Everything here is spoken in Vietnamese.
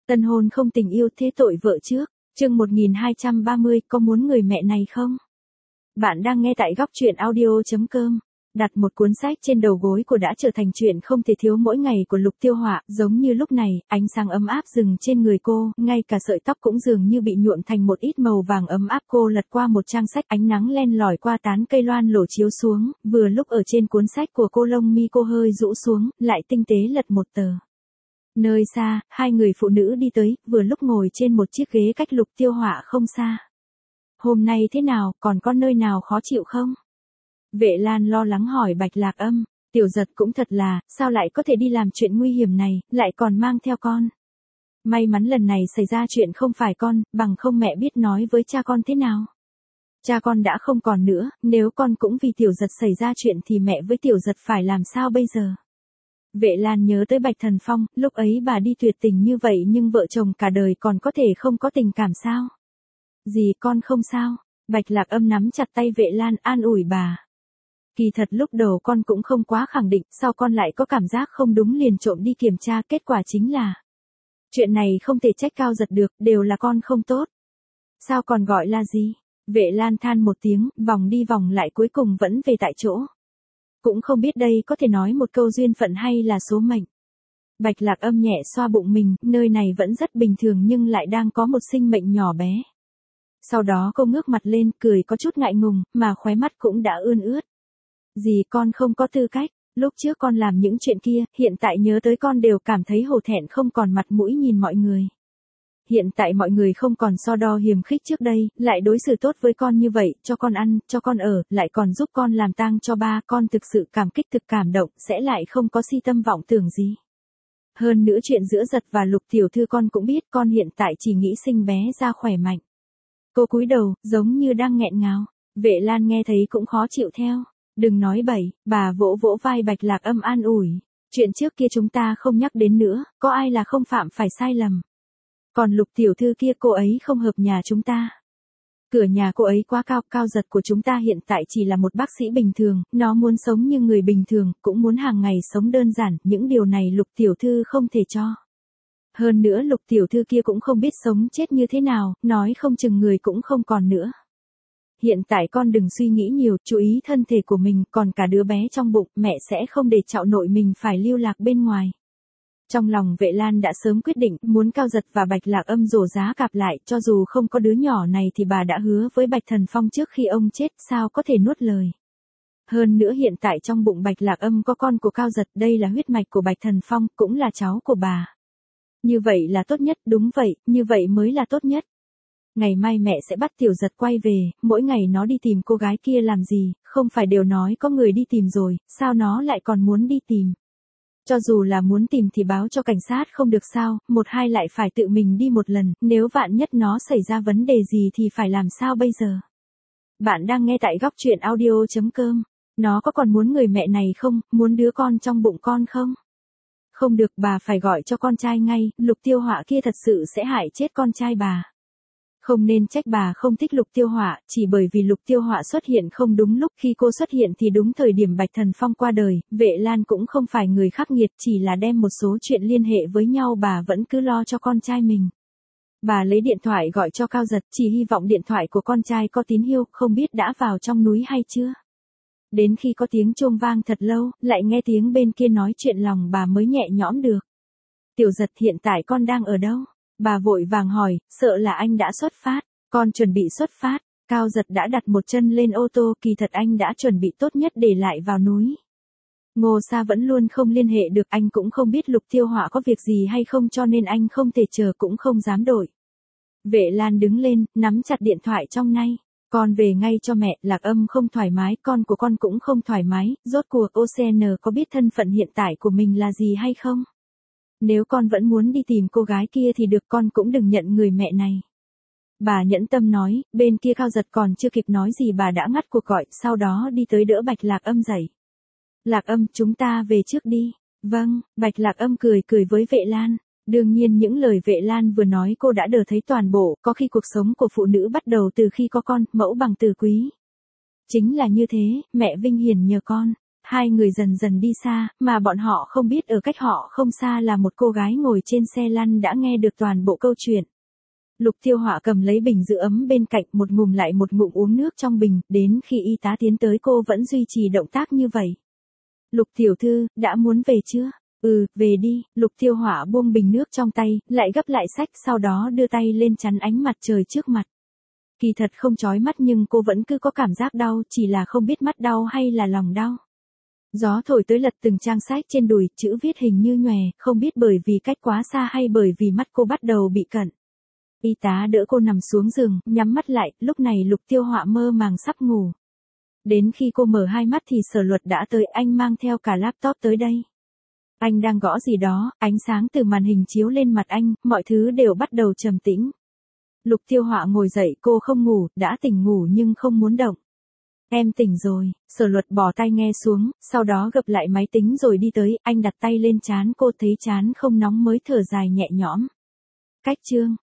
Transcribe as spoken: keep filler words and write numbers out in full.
Tân hôn không tình yêu thế tội vợ trước. Chương một nghìn hai trăm ba mươi, có muốn người mẹ này không? Bạn đang nghe tại góc truyện audio chấm com. Đặt một cuốn sách trên đầu gối của đã trở thành chuyện không thể thiếu mỗi ngày của Lục Tiêu Họa, giống như lúc này, ánh sáng ấm áp dừng trên người cô, ngay cả sợi tóc cũng dường như bị nhuộm thành một ít màu vàng ấm áp. Cô lật qua một trang sách, ánh nắng len lỏi qua tán cây loan lổ chiếu xuống, vừa lúc ở trên cuốn sách của cô lông mi cô hơi rũ xuống, lại tinh tế lật một tờ. Nơi xa, hai người phụ nữ đi tới, vừa lúc ngồi trên một chiếc ghế cách Lục Tiêu Họa không xa. Hôm nay thế nào, còn có nơi nào khó chịu không? Vệ Lan lo lắng hỏi Bạch Lạc Âm. Tiểu Giật cũng thật là, sao lại có thể đi làm chuyện nguy hiểm này, lại còn mang theo con. May mắn lần này xảy ra chuyện không phải con, bằng không mẹ biết nói với cha con thế nào. Cha con đã không còn nữa, nếu con cũng vì Tiểu Giật xảy ra chuyện thì mẹ với Tiểu Giật phải làm sao bây giờ? Vệ Lan nhớ tới Bạch Thần Phong, lúc ấy bà đi tuyệt tình như vậy nhưng vợ chồng cả đời còn có thể không có tình cảm sao? Dì con không sao. Bạch Lạc Âm nắm chặt tay Vệ Lan an ủi bà. Kỳ thật lúc đầu con cũng không quá khẳng định, sao con lại có cảm giác không đúng liền trộm đi kiểm tra, kết quả chính là chuyện này không thể trách Cao Giật được, đều là con không tốt. Sao còn gọi là gì? Vệ Lan than một tiếng, vòng đi vòng lại cuối cùng vẫn về tại chỗ. Cũng không biết đây có thể nói một câu duyên phận hay là số mệnh. Bạch Lạc Âm nhẹ xoa bụng mình, nơi này vẫn rất bình thường nhưng lại đang có một sinh mệnh nhỏ bé. Sau đó cô ngước mặt lên, cười có chút ngại ngùng, mà khóe mắt cũng đã ươn ướt. Dì con không có tư cách, lúc trước con làm những chuyện kia, hiện tại nhớ tới con đều cảm thấy hổ thẹn không còn mặt mũi nhìn mọi người. Hiện tại mọi người không còn so đo hiềm khích trước đây, lại đối xử tốt với con như vậy, cho con ăn, cho con ở, lại còn giúp con làm tang cho ba, con thực sự cảm kích thực cảm động, sẽ lại không có si tâm vọng tưởng gì. Hơn nữa chuyện giữa Giật và Lục tiểu thư con cũng biết, con hiện tại chỉ nghĩ sinh bé ra khỏe mạnh. Cô cúi đầu, giống như đang nghẹn ngào. Vệ Lan nghe thấy cũng khó chịu theo. Đừng nói bậy, bà vỗ vỗ vai Bạch Lạc Âm an ủi. Chuyện trước kia chúng ta không nhắc đến nữa, có ai là không phạm phải sai lầm. Còn Lục tiểu thư kia cô ấy không hợp nhà chúng ta. Cửa nhà cô ấy quá cao, Cao Giật của chúng ta hiện tại chỉ là một bác sĩ bình thường, nó muốn sống như người bình thường, cũng muốn hàng ngày sống đơn giản, những điều này Lục tiểu thư không thể cho. Hơn nữa Lục tiểu thư kia cũng không biết sống chết như thế nào, nói không chừng người cũng không còn nữa. Hiện tại con đừng suy nghĩ nhiều, chú ý thân thể của mình, còn cả đứa bé trong bụng, mẹ sẽ không để chạo nội mình phải lưu lạc bên ngoài. Trong lòng Vệ Lan đã sớm quyết định, muốn Cao Giật và Bạch Lạc Âm rổ giá cặp lại, cho dù không có đứa nhỏ này thì bà đã hứa với Bạch Thần Phong trước khi ông chết, sao có thể nuốt lời. Hơn nữa hiện tại trong bụng Bạch Lạc Âm có con của Cao Giật, đây là huyết mạch của Bạch Thần Phong, cũng là cháu của bà. Như vậy là tốt nhất, đúng vậy, như vậy mới là tốt nhất. Ngày mai mẹ sẽ bắt Tiểu Giật quay về, mỗi ngày nó đi tìm cô gái kia làm gì, không phải đều nói có người đi tìm rồi, sao nó lại còn muốn đi tìm. Cho dù là muốn tìm thì báo cho cảnh sát không được sao, một hai lại phải tự mình đi một lần, nếu vạn nhất nó xảy ra vấn đề gì thì phải làm sao bây giờ. Bạn đang nghe tại góc truyện audio chấm com. Nó có còn muốn người mẹ này không, muốn đứa con trong bụng con không? Không được, bà phải gọi cho con trai ngay, Lục Tiêu Họa kia thật sự sẽ hại chết con trai bà. Không nên trách bà không thích Lục Tiêu Họa, chỉ bởi vì Lục Tiêu Họa xuất hiện không đúng lúc, khi cô xuất hiện thì đúng thời điểm Bạch Thần Phong qua đời. Vệ Lan cũng không phải người khắc nghiệt, chỉ là đem một số chuyện liên hệ với nhau, bà vẫn cứ lo cho con trai mình. Bà lấy điện thoại gọi cho Cao Giật, chỉ hy vọng điện thoại của con trai có tín hiệu, không biết đã vào trong núi hay chưa. Đến khi có tiếng chuông vang thật lâu, lại nghe tiếng bên kia nói chuyện, lòng bà mới nhẹ nhõm được. Tiểu Giật, hiện tại con đang ở đâu? Bà vội vàng hỏi, sợ là anh đã xuất phát. Con chuẩn bị xuất phát. Cao Giật đã đặt một chân lên ô tô, kỳ thật anh đã chuẩn bị tốt nhất để lại vào núi. Ngô Sa vẫn luôn không liên hệ được, anh cũng không biết Lục Tiêu Họa có việc gì hay không, cho nên anh không thể chờ cũng không dám đổi. Vệ Lan đứng lên, nắm chặt điện thoại trong tay. Con về ngay cho mẹ, Lạc Âm không thoải mái, con của con cũng không thoải mái, rốt cuộc ô xê en có biết thân phận hiện tại của mình là gì hay không? Nếu con vẫn muốn đi tìm cô gái kia thì được, con cũng đừng nhận người mẹ này. Bà nhẫn tâm nói, bên kia Cao Giật còn chưa kịp nói gì bà đã ngắt cuộc gọi, sau đó đi tới đỡ Bạch Lạc Âm dậy. Lạc Âm, chúng ta về trước đi. Vâng, Bạch Lạc Âm cười cười với Vệ Lan. Đương nhiên những lời Vệ Lan vừa nói cô đã đỡ thấy toàn bộ, có khi cuộc sống của phụ nữ bắt đầu từ khi có con, mẫu bằng từ quý. Chính là như thế, mẹ vinh hiển nhờ con. hai người dần dần đi xa, mà bọn họ không biết ở cách họ không xa là một cô gái ngồi trên xe lăn đã nghe được toàn bộ câu chuyện. Lục Tiêu Họa cầm lấy bình giữ ấm bên cạnh, một ngụm lại một ngụm uống nước trong bình, đến khi y tá tiến tới cô vẫn duy trì động tác như vậy. Lục tiểu thư, đã muốn về chưa? Ừ, về đi. Lục Tiêu Họa buông bình nước trong tay, lại gấp lại sách, sau đó đưa tay lên chắn ánh mặt trời trước mặt. Kỳ thật không chói mắt nhưng cô vẫn cứ có cảm giác đau, chỉ là không biết mắt đau hay là lòng đau. Gió thổi tới lật từng trang sách trên đùi, chữ viết hình như nhòe, không biết bởi vì cách quá xa hay bởi vì mắt cô bắt đầu bị cận. Y tá đỡ cô nằm xuống giường, nhắm mắt lại, lúc này Lục Tiêu Họa mơ màng sắp ngủ. Đến khi cô mở hai mắt thì Sở Luật đã tới, anh mang theo cả laptop tới đây. Anh đang gõ gì đó, ánh sáng từ màn hình chiếu lên mặt anh, mọi thứ đều bắt đầu trầm tĩnh. Lục Tiêu Họa ngồi dậy, cô không ngủ, đã tỉnh ngủ nhưng không muốn động. Em tỉnh rồi. Sở Luật bỏ tai nghe xuống, sau đó gập lại máy tính rồi đi tới, anh đặt tay lên trán cô, thấy trán không nóng mới thở dài nhẹ nhõm. Cách chương